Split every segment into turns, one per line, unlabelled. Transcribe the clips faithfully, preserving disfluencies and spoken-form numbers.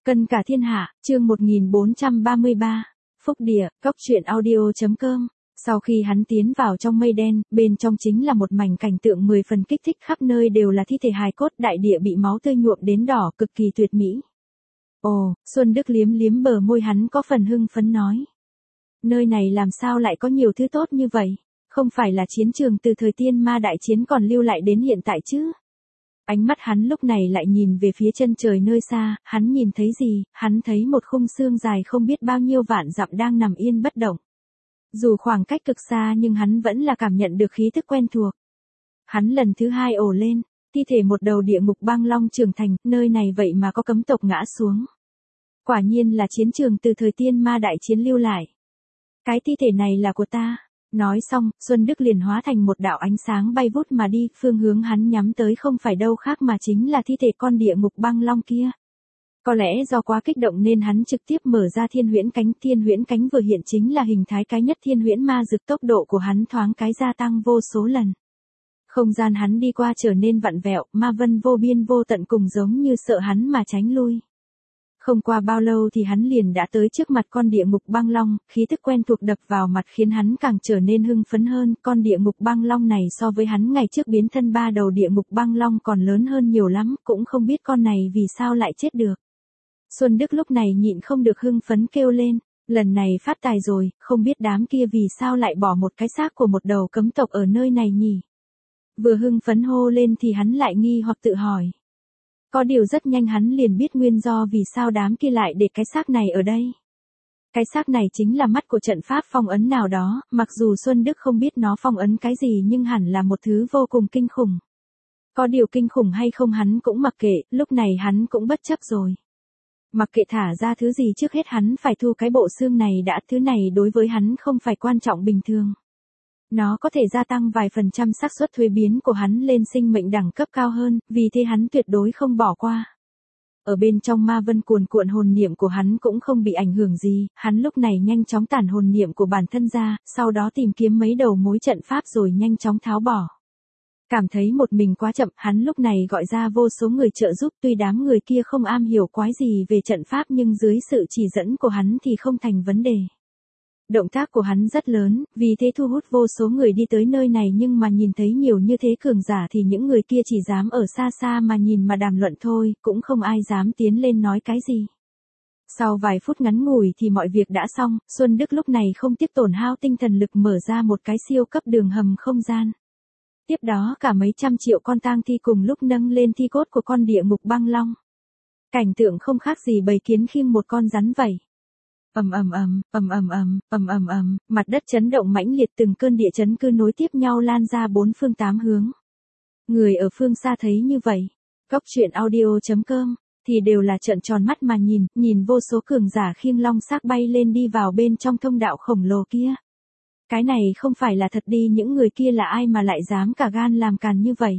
Cân cả thiên hạ, chương một nghìn bốn trăm ba mươi ba. Phúc địa, cóc truyện audio.com. Sau khi hắn tiến vào trong mây đen, bên trong chính là một mảnh cảnh tượng mười phần kích thích, khắp nơi đều là thi thể hài cốt, đại địa bị máu tươi nhuộm đến đỏ, cực kỳ tuyệt mỹ. Ồ, Xuân Đức liếm liếm bờ môi, hắn có phần hưng phấn nói. Nơi này làm sao lại có nhiều thứ tốt như vậy? Không phải là chiến trường từ thời tiên ma đại chiến còn lưu lại đến hiện tại chứ? Ánh mắt hắn lúc này lại nhìn về phía chân trời nơi xa, hắn nhìn thấy gì? Hắn thấy một khung xương dài không biết bao nhiêu vạn dặm đang nằm yên bất động. Dù khoảng cách cực xa nhưng hắn vẫn là cảm nhận được khí thức quen thuộc. Hắn lần thứ hai ồ lên, thi thể một đầu địa ngục băng long trưởng thành, nơi này vậy mà có cấm tộc ngã xuống. Quả nhiên là chiến trường từ thời tiên ma đại chiến lưu lại. Cái thi thể này là của ta. Nói xong, Xuân Đức liền hóa thành một đạo ánh sáng bay vút mà đi, phương hướng hắn nhắm tới không phải đâu khác mà chính là thi thể con địa ngục băng long kia. Có lẽ do quá kích động nên hắn trực tiếp mở ra thiên huyễn cánh, thiên huyễn cánh vừa hiện chính là hình thái cái nhất thiên huyễn ma dực, tốc độ của hắn thoáng cái gia tăng vô số lần. Không gian hắn đi qua trở nên vặn vẹo, ma vân vô biên vô tận cùng giống như sợ hắn mà tránh lui. Không qua bao lâu thì hắn liền đã tới trước mặt con địa ngục băng long, khí tức quen thuộc đập vào mặt khiến hắn càng trở nên hưng phấn hơn. Con địa ngục băng long này so với hắn ngày trước biến thân ba đầu địa ngục băng long còn lớn hơn nhiều lắm, cũng không biết con này vì sao lại chết được. Xuân Đức lúc này nhịn không được hưng phấn kêu lên, lần này phát tài rồi, không biết đám kia vì sao lại bỏ một cái xác của một đầu cấm tộc ở nơi này nhỉ. Vừa hưng phấn hô lên thì hắn lại nghi hoặc tự hỏi. Có điều rất nhanh hắn liền biết nguyên do vì sao đám kia lại để cái xác này ở đây. Cái xác này chính là mắt của trận pháp phong ấn nào đó, mặc dù Xuân Đức không biết nó phong ấn cái gì nhưng hẳn là một thứ vô cùng kinh khủng. Có điều kinh khủng hay không hắn cũng mặc kệ, lúc này hắn cũng bất chấp rồi. Mặc kệ thả ra thứ gì, trước hết hắn phải thu cái bộ xương này đã, thứ này đối với hắn không phải quan trọng bình thường. Nó có thể gia tăng vài phần trăm xác suất thuế biến của hắn lên sinh mệnh đẳng cấp cao hơn, vì thế hắn tuyệt đối không bỏ qua. Ở bên trong ma vân cuồn cuộn, hồn niệm của hắn cũng không bị ảnh hưởng gì, hắn lúc này nhanh chóng tản hồn niệm của bản thân ra, sau đó tìm kiếm mấy đầu mối trận pháp rồi nhanh chóng tháo bỏ. Cảm thấy một mình quá chậm, hắn lúc này gọi ra vô số người trợ giúp, tuy đám người kia không am hiểu quái gì về trận pháp nhưng dưới sự chỉ dẫn của hắn thì không thành vấn đề. Động tác của hắn rất lớn, vì thế thu hút vô số người đi tới nơi này, nhưng mà nhìn thấy nhiều như thế cường giả thì những người kia chỉ dám ở xa xa mà nhìn mà đàm luận thôi, cũng không ai dám tiến lên nói cái gì. Sau vài phút ngắn ngủi thì mọi việc đã xong, Xuân Đức lúc này không tiếp tổn hao tinh thần lực mở ra một cái siêu cấp đường hầm không gian. Tiếp đó cả mấy trăm triệu con tang thi cùng lúc nâng lên thi cốt của con địa ngục băng long. Cảnh tượng không khác gì bầy kiến khiêng một con rắn vậy. Ầm ầm ầm, ầm ầm ầm, ầm ầm ầm, mặt đất chấn động mãnh liệt, từng cơn địa chấn cứ nối tiếp nhau lan ra bốn phương tám hướng. Người ở phương xa thấy như vậy, cóc truyện audio.com thì đều là trợn tròn mắt mà nhìn, nhìn vô số cường giả khiêng long xác bay lên đi vào bên trong thông đạo khổng lồ kia. Cái này không phải là thật đi, những người kia là ai mà lại dám cả gan làm càn như vậy?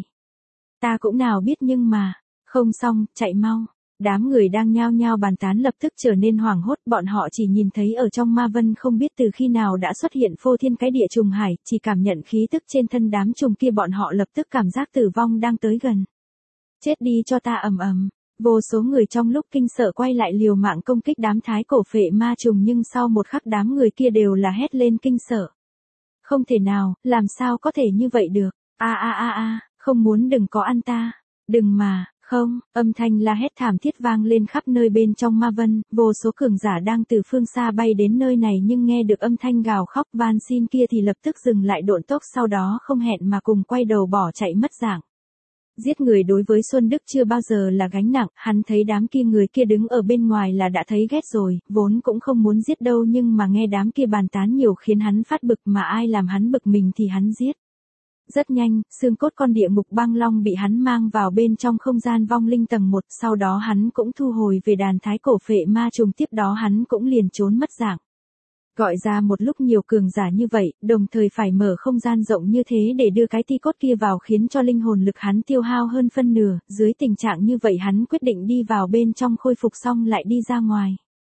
Ta cũng nào biết, nhưng mà, không xong, chạy mau. Đám người đang nhao nhao bàn tán lập tức trở nên hoảng hốt, bọn họ chỉ nhìn thấy ở trong ma vân không biết từ khi nào đã xuất hiện phô thiên cái địa trùng hải, chỉ cảm nhận khí tức trên thân đám trùng kia bọn họ lập tức cảm giác tử vong đang tới gần. Chết đi cho ta, ầm ầm. Vô số người trong lúc kinh sợ quay lại liều mạng công kích đám thái cổ phệ ma trùng, nhưng sau một khắc đám người kia đều là hét lên kinh sợ. Không thể nào, làm sao có thể như vậy được, a a a a, không muốn, đừng có ăn ta, đừng mà, không, âm thanh la hét thảm thiết vang lên khắp nơi bên trong ma vân, vô số cường giả đang từ phương xa bay đến nơi này nhưng nghe được âm thanh gào khóc van xin kia thì lập tức dừng lại độn tốc, sau đó không hẹn mà cùng quay đầu bỏ chạy mất dạng. Giết người đối với Xuân Đức chưa bao giờ là gánh nặng, hắn thấy đám kia người kia đứng ở bên ngoài là đã thấy ghét rồi, vốn cũng không muốn giết đâu nhưng mà nghe đám kia bàn tán nhiều khiến hắn phát bực, mà ai làm hắn bực mình thì hắn giết. Rất nhanh, xương cốt con địa ngục băng long bị hắn mang vào bên trong không gian vong linh tầng một, sau đó hắn cũng thu hồi về đàn thái cổ phệ ma trùng, tiếp đó hắn cũng liền trốn mất dạng. Gọi ra một lúc nhiều cường giả như vậy, đồng thời phải mở không gian rộng như thế để đưa cái thi cốt kia vào khiến cho linh hồn lực hắn tiêu hao hơn phân nửa, dưới tình trạng như vậy hắn quyết định đi vào bên trong khôi phục xong lại đi ra ngoài.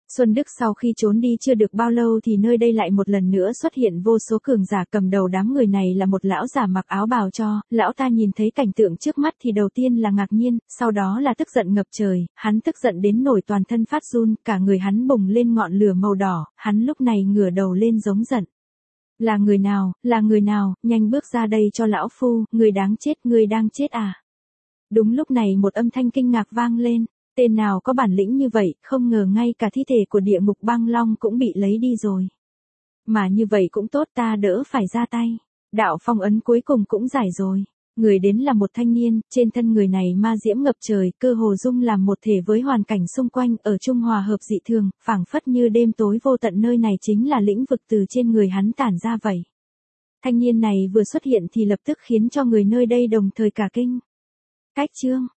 Xuân Đức sau khi trốn đi chưa được bao lâu thì nơi đây lại một lần nữa xuất hiện vô số cường giả, cầm đầu đám người này là một lão giả mặc áo bào cho, lão ta nhìn thấy cảnh tượng trước mắt thì đầu tiên là ngạc nhiên, sau đó là tức giận ngập trời, hắn tức giận đến nổi toàn thân phát run, cả người hắn bùng lên ngọn lửa màu đỏ, hắn lúc này ngửa đầu lên giống giận. Là người nào, là người nào, nhanh bước ra đây cho lão phu, người đáng chết, người đang chết à. Đúng lúc này một âm thanh kinh ngạc vang lên. Tên nào có bản lĩnh như vậy, không ngờ ngay cả thi thể của địa ngục băng long cũng bị lấy đi rồi. Mà như vậy cũng tốt, ta đỡ phải ra tay. Đạo phong ấn cuối cùng cũng giải rồi. Người đến là một thanh niên, trên thân người này ma diễm ngập trời, cơ hồ dung làm một thể với hoàn cảnh xung quanh, ở trung hòa hợp dị thường, phảng phất như đêm tối vô tận, nơi này chính là lĩnh vực từ trên người hắn tản ra vậy. Thanh niên này vừa xuất hiện thì lập tức khiến cho người nơi đây đồng thời cả kinh. Cách chương